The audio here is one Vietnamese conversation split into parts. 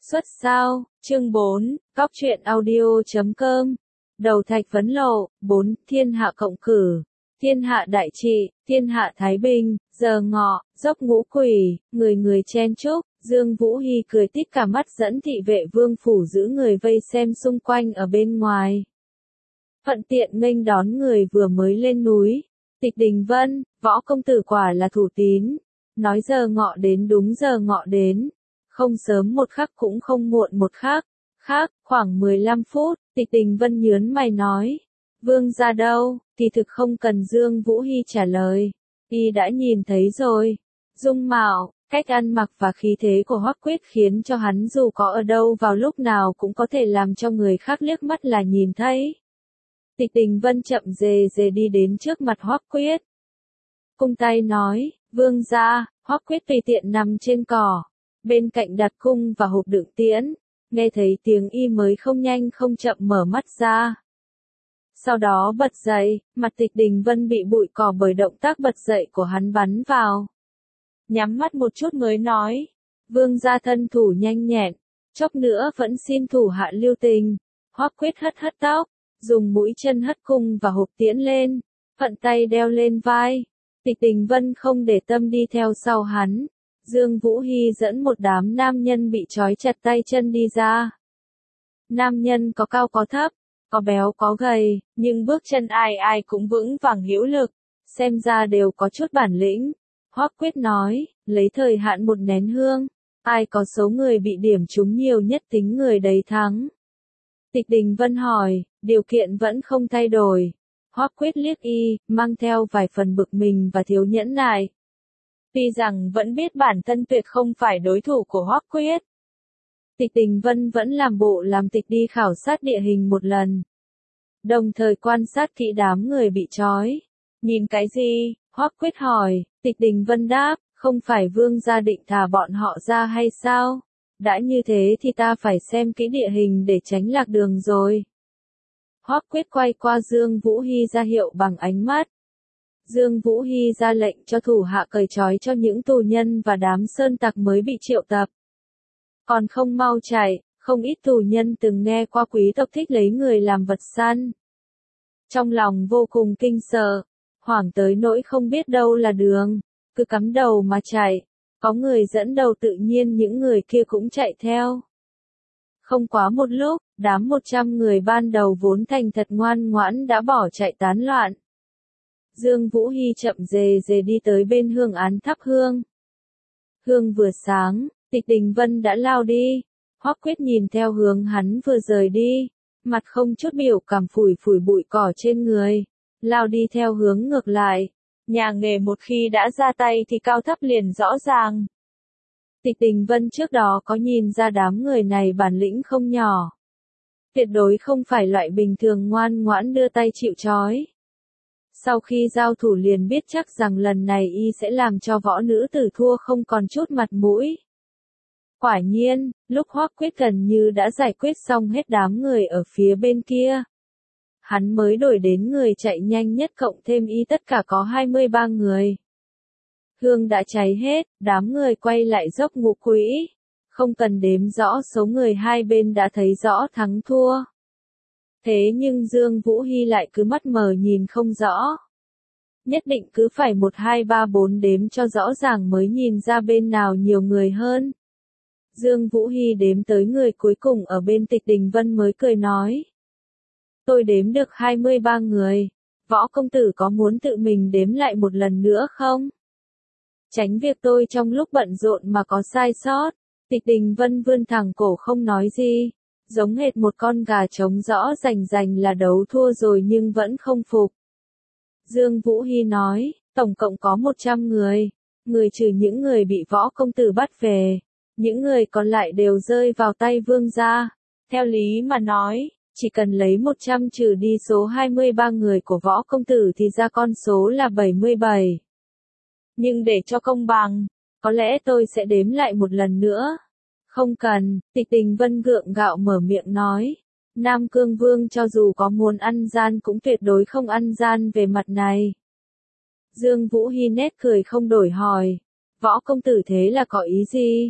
Xuất sao, chương 4, Cóc truyện audio.com. Đầu thạch vấn lộ, 4, thiên hạ cộng cử, thiên hạ đại trị, thiên hạ thái bình, giờ ngọ, dốc ngũ quỷ, người người chen chúc, Dương Vũ Hy cười tít cả mắt dẫn thị vệ vương phủ giữ người vây xem xung quanh ở bên ngoài. Thuận tiện nghênh đón người vừa mới lên núi. Tịch Đình Vân, Võ công tử quả là thủ tín. Nói giờ ngọ đến đúng giờ ngọ đến. Không sớm một khắc cũng không muộn một khắc. Khoảng 15 phút, Tịch Đình Vân nhớn mày nói. Vương gia đâu, thì thực không cần Dương Vũ Hy trả lời. Y đã nhìn thấy rồi. Dung mạo, cách ăn mặc và khí thế của Hoắc Quyết khiến cho hắn dù có ở đâu vào lúc nào cũng có thể làm cho người khác liếc mắt là nhìn thấy. Tịch Đình Vân chậm rề rề đi đến trước mặt Hoắc Quyết. Cung tay nói, vương gia. Hoắc Quyết tùy tiện nằm trên cỏ. Bên cạnh đặt cung và hộp đựng tiễn. Nghe thấy tiếng y mới không nhanh không chậm mở mắt ra. Sau đó bật dậy, mặt Tịch Đình Vân bị bụi cỏ bởi động tác bật dậy của hắn bắn vào. Nhắm mắt một chút mới nói. Vương gia thân thủ nhanh nhẹn. Chốc nữa vẫn xin thủ hạ lưu tình. Hoắc Quyết hất hất tóc. Dùng mũi chân hất cung và hộp tiễn lên. Phận tay đeo lên vai. Tịch Đình Vân không để tâm đi theo sau hắn. Dương Vũ Hy dẫn một đám nam nhân bị trói chặt tay chân đi ra. Nam nhân có cao có thấp, có béo có gầy, nhưng bước chân ai ai cũng vững vàng hữu lực, xem ra đều có chút bản lĩnh. Hoắc Quyết nói, lấy thời hạn một nén hương, ai có số người bị điểm trúng nhiều nhất tính người đấy thắng. Tịch Đình Vân hỏi, điều kiện vẫn không thay đổi. Hoắc Quyết liếc y, mang theo vài phần bực mình và thiếu nhẫn nại. Tuy rằng vẫn biết bản thân tuyệt không phải đối thủ của Hoắc Quyết. Tịch Đình Vân vẫn làm bộ làm tịch đi khảo sát địa hình một lần. Đồng thời quan sát kỹ đám người bị trói. Nhìn cái gì? Hoắc Quyết hỏi. Tịch Đình Vân đáp, không phải vương gia định thả bọn họ ra hay sao? Đã như thế thì ta phải xem kỹ địa hình để tránh lạc đường rồi. Hoắc Quyết quay qua Dương Vũ Hy ra hiệu bằng ánh mắt. Dương Vũ Hy ra lệnh cho thủ hạ cởi trói cho những tù nhân và đám sơn tặc mới bị triệu tập. Còn không mau chạy, không ít tù nhân từng nghe qua quý tộc thích lấy người làm vật săn. Trong lòng vô cùng kinh sợ, hoảng tới nỗi không biết đâu là đường, cứ cắm đầu mà chạy. Có người dẫn đầu tự nhiên những người kia cũng chạy theo. Không quá một lúc, đám 100 người ban đầu vốn thành thật ngoan ngoãn đã bỏ chạy tán loạn. Dương Vũ Hy chậm rề rề đi tới bên hương án thắp hương. Hương vừa sáng, Tịch Đình Vân đã lao đi. Hoắc Quyết nhìn theo hướng hắn vừa rời đi, mặt không chút biểu cảm phủi phủi bụi cỏ trên người, lao đi theo hướng ngược lại. Nhà nghề một khi đã ra tay thì cao thấp liền rõ ràng. Tịch Đình Vân trước đó có nhìn ra đám người này bản lĩnh không nhỏ. Tuyệt đối không phải loại bình thường ngoan ngoãn đưa tay chịu trói. Sau khi giao thủ liền biết chắc rằng lần này y sẽ làm cho võ nữ tử thua không còn chút mặt mũi. Quả nhiên, lúc Hoắc Quyết gần như đã giải quyết xong hết đám người ở phía bên kia. Hắn mới đổi đến người chạy nhanh nhất cộng thêm y tất cả có 23 người. Hương đã cháy hết, đám người quay lại dốc ngũ quỹ. Không cần đếm rõ số người hai bên đã thấy rõ thắng thua. Thế nhưng Dương Vũ Hy lại cứ mắt mờ nhìn không rõ. Nhất định cứ phải 1 2 3 4 đếm cho rõ ràng mới nhìn ra bên nào nhiều người hơn. Dương Vũ Hy đếm tới người cuối cùng ở bên Tịch Đình Vân mới cười nói. Tôi đếm được 23 người. Võ công tử có muốn tự mình đếm lại một lần nữa không? Tránh việc tôi trong lúc bận rộn mà có sai sót. Tịch Đình Vân vươn thẳng cổ không nói gì. Giống hệt một con gà trống rõ rành là đấu thua rồi nhưng vẫn không phục. Dương Vũ Hy nói, tổng cộng có 100 người. Người trừ những người bị võ công tử bắt về. Những người còn lại đều rơi vào tay vương gia. Theo lý mà nói, chỉ cần lấy 100 trừ đi số 23 người của võ công tử thì ra con số là 77. Nhưng để cho công bằng, có lẽ tôi sẽ đếm lại một lần nữa. Không cần, Tịch Đình Vân gượng gạo mở miệng nói. Nam Cương Vương cho dù có muốn ăn gian cũng tuyệt đối không ăn gian về mặt này. Dương Vũ Hy nét cười không đổi hỏi. Võ công tử thế là có ý gì?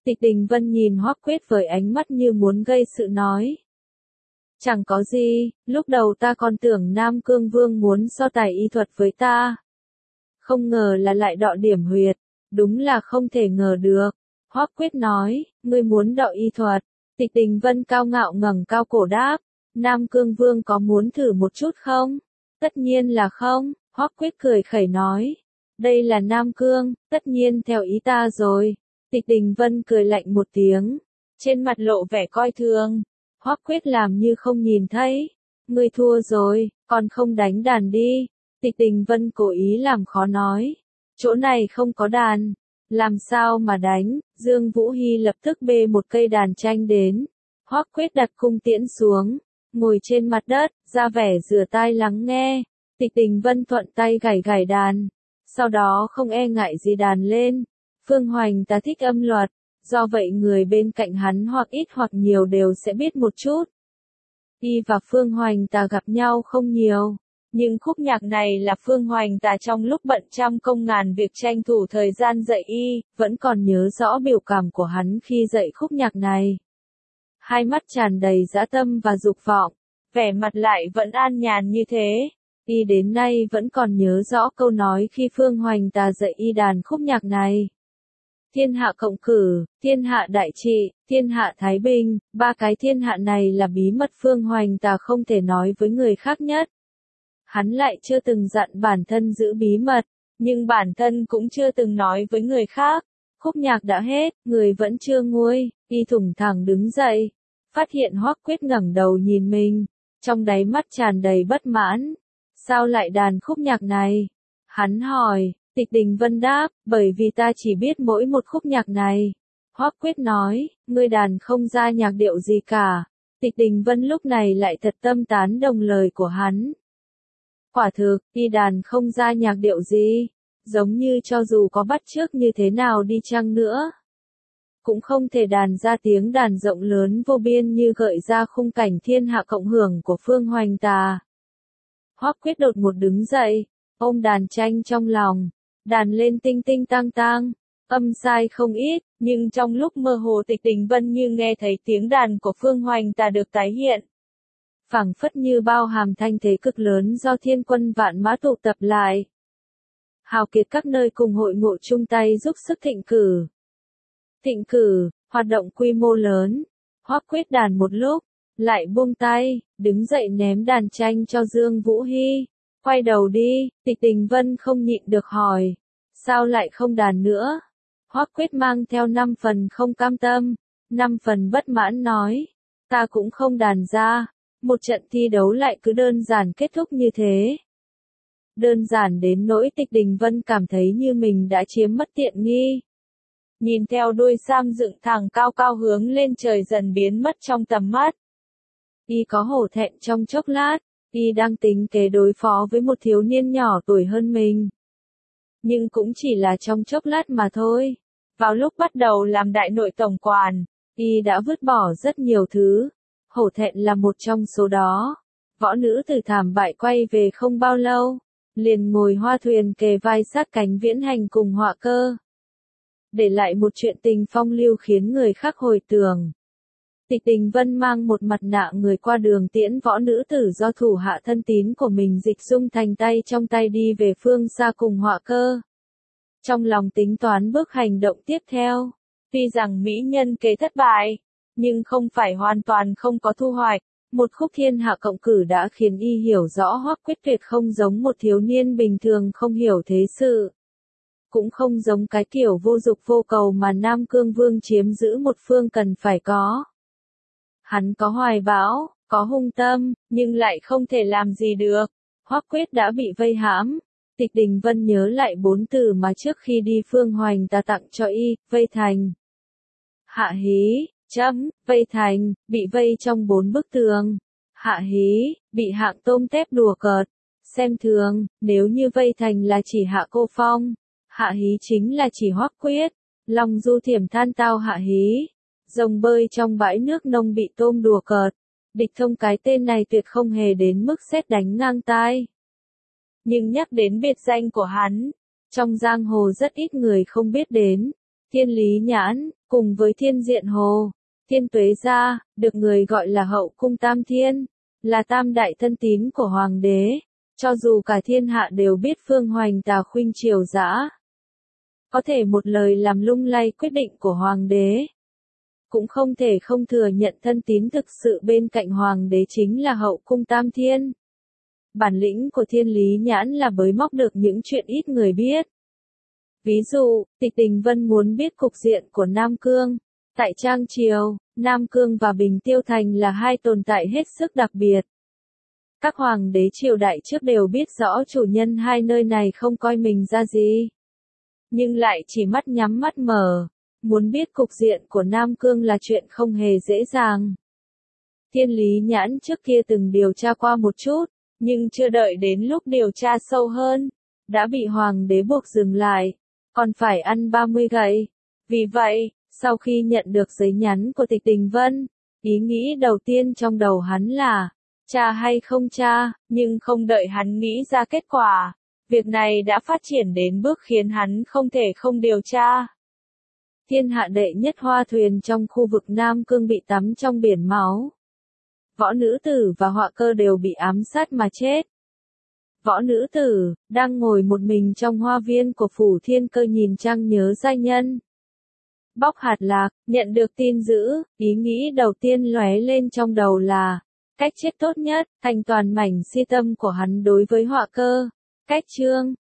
Tịch Đình Vân nhìn Hoắc Quyết với ánh mắt như muốn gây sự nói. Chẳng có gì, lúc đầu ta còn tưởng Nam Cương Vương muốn so tài y thuật với ta. Không ngờ là lại đọ điểm huyệt, đúng là không thể ngờ được. Hoắc Quyết nói, ngươi muốn đọ y thuật. Tịch Đình Vân cao ngạo ngẩng cao cổ đáp, Nam Cương Vương có muốn thử một chút không? Tất nhiên là không, Hoắc Quyết cười khẩy nói. Đây là Nam Cương, tất nhiên theo ý ta rồi. Tịch Đình Vân cười lạnh một tiếng, trên mặt lộ vẻ coi thường. Hoắc Quyết làm như không nhìn thấy. Ngươi thua rồi, còn không đánh đàn đi. Tịch Đình Vân cố ý làm khó nói. Chỗ này không có đàn. Làm sao mà đánh? Dương Vũ Hy lập tức bê một cây đàn tranh đến. Hoắc Quyết đặt cung tiễn xuống, ngồi trên mặt đất, ra vẻ rửa tai lắng nghe. Tịch Đình Vân thuận tay gảy gảy đàn. Sau đó không e ngại gì đàn lên. Phương Hoành ta thích âm luật, do vậy người bên cạnh hắn hoặc ít hoặc nhiều đều sẽ biết một chút. Y và Phương Hoành ta gặp nhau không nhiều, nhưng khúc nhạc này là Phương Hoành ta trong lúc bận trăm công ngàn việc tranh thủ thời gian dạy y, vẫn còn nhớ rõ biểu cảm của hắn khi dạy khúc nhạc này. Hai mắt tràn đầy dã tâm và dục vọng, vẻ mặt lại vẫn an nhàn như thế. Y đến nay vẫn còn nhớ rõ câu nói khi Phương Hoành ta dạy y đàn khúc nhạc này. Thiên hạ cộng cử, thiên hạ đại trị, thiên hạ thái bình, ba cái thiên hạ này là bí mật Phương Hoành ta không thể nói với người khác nhất. Hắn lại chưa từng dặn bản thân giữ bí mật, nhưng bản thân cũng chưa từng nói với người khác. Khúc nhạc đã hết, người vẫn chưa nguôi, y thủng thẳng đứng dậy, phát hiện Hoắc Quyết ngẩng đầu nhìn mình, trong đáy mắt tràn đầy bất mãn. Sao lại đàn khúc nhạc này? Hắn hỏi. Tịch Đình Vân đáp, bởi vì ta chỉ biết mỗi một khúc nhạc này. Hoắc Quyết nói, ngươi đàn không ra nhạc điệu gì cả. Tịch Đình Vân lúc này lại thật tâm tán đồng lời của hắn. Quả thực, y đàn không ra nhạc điệu gì, giống như cho dù có bắt chước như thế nào đi chăng nữa, cũng không thể đàn ra tiếng đàn rộng lớn vô biên như gợi ra khung cảnh thiên hạ cộng hưởng của Phương Hoành ta. Hoắc Quyết đột một đứng dậy, ôm đàn tranh trong lòng. Đàn lên tinh tinh tang tang, âm sai không ít, nhưng trong lúc mơ hồ Tịch Đình Vân như nghe thấy tiếng đàn của Phương Hoành ta được tái hiện. Phảng phất như bao hàm thanh thế cực lớn do thiên quân vạn mã tụ tập lại. Hào kiệt các nơi cùng hội ngộ chung tay giúp sức thịnh cử. Thịnh cử, hoạt động quy mô lớn. Hoắc Quyết đàn một lúc, lại buông tay, đứng dậy ném đàn tranh cho Dương Vũ Hy. Quay đầu đi, Tịch Đình Vân không nhịn được hỏi. Sao lại không đàn nữa? Hoắc Quyết mang theo 5 phần không cam tâm, 5 phần bất mãn nói. Ta cũng không đàn ra. Một trận thi đấu lại cứ đơn giản kết thúc như thế. Đơn giản đến nỗi Tịch Đình Vân cảm thấy như mình đã chiếm mất tiện nghi. Nhìn theo đuôi sam dựng thẳng cao cao hướng lên trời dần biến mất trong tầm mắt. Y có hổ thẹn trong chốc lát. Y đang tính kế đối phó với một thiếu niên nhỏ tuổi hơn mình. Nhưng cũng chỉ là trong chốc lát mà thôi. Vào lúc bắt đầu làm đại nội tổng quản, Y đã vứt bỏ rất nhiều thứ. Hổ thẹn là một trong số đó. Võ nữ từ thảm bại quay về không bao lâu, liền ngồi hoa thuyền kề vai sát cánh viễn hành cùng Họa Cơ. Để lại một chuyện tình phong lưu khiến người khác hồi tưởng. Tịch Đình Vân mang một mặt nạ người qua đường tiễn võ nữ tử do thủ hạ thân tín của mình Dịch Dung thành tay trong tay đi về phương xa cùng Họa Cơ. Trong lòng tính toán bước hành động tiếp theo. Tuy rằng mỹ nhân kế thất bại, nhưng không phải hoàn toàn không có thu hoạch. Một khúc thiên hạ cộng cử đã khiến y hiểu rõ Hoắc Quyết tuyệt không giống một thiếu niên bình thường không hiểu thế sự. Cũng không giống cái kiểu vô dục vô cầu mà Nam Cương Vương chiếm giữ một phương cần phải có. Hắn có hoài bão, có hung tâm, nhưng lại không thể làm gì được. Hoắc Quyết đã bị vây hãm. Tịch Đình Vân nhớ lại 4 từ mà trước khi đi Phương Hoành ta tặng cho y, vây thành. Hạ hí, vây thành, bị vây trong 4 bức tường. Hạ hí, bị hạng tôm tép đùa cợt. Xem thường, nếu như vây thành là chỉ Hạ Cô Phong. Hạ hí chính là chỉ Hoắc Quyết. Long du thiểm than tao hạ hí. Rồng bơi trong bãi nước nông bị tôm đùa cợt. Địch Thông cái tên này tuyệt không hề đến mức sét đánh ngang tai. Nhưng nhắc đến biệt danh của hắn, trong giang hồ rất ít người không biết đến. Thiên Lý Nhãn, cùng với Thiên Diện Hồ, Thiên Tuế Gia, được người gọi là hậu cung tam thiên, là tam đại thân tín của hoàng đế, cho dù cả thiên hạ đều biết Phương Hoành Tà khuynh triều dã, có thể một lời làm lung lay quyết định của hoàng đế. Cũng không thể không thừa nhận thân tín thực sự bên cạnh hoàng đế chính là hậu cung tam thiên. Bản lĩnh của Thiên Lý Nhãn là bới móc được những chuyện ít người biết. Ví dụ, Tịch Đình Vân muốn biết cục diện của Nam Cương. Tại Trang Triều, Nam Cương và Bình Tiêu Thành là hai tồn tại hết sức đặc biệt. Các hoàng đế triều đại trước đều biết rõ chủ nhân hai nơi này không coi mình ra gì. Nhưng lại chỉ mắt nhắm mắt mở. Muốn biết cục diện của Nam Cương là chuyện không hề dễ dàng. Thiên Lý Nhãn trước kia từng điều tra qua một chút, nhưng chưa đợi đến lúc điều tra sâu hơn, đã bị hoàng đế buộc dừng lại, còn phải ăn 30 gậy. Vì vậy, sau khi nhận được giấy nhắn của Tịch Đình Vân, ý nghĩ đầu tiên trong đầu hắn là, tra hay không tra, nhưng không đợi hắn nghĩ ra kết quả. Việc này đã phát triển đến bước khiến hắn không thể không điều tra. Thiên hạ đệ nhất hoa thuyền trong khu vực Nam Cương bị tắm trong biển máu. Võ Nữ Tử và Họa Cơ đều bị ám sát mà chết. Võ Nữ Tử, đang ngồi một mình trong hoa viên của Phủ Thiên Cơ nhìn trăng nhớ giai nhân. Bóc hạt lạc, nhận được tin dữ, ý nghĩ đầu tiên lóe lên trong đầu là, cách chết tốt nhất, thành toàn mảnh si tâm của hắn đối với Họa Cơ. Cách chương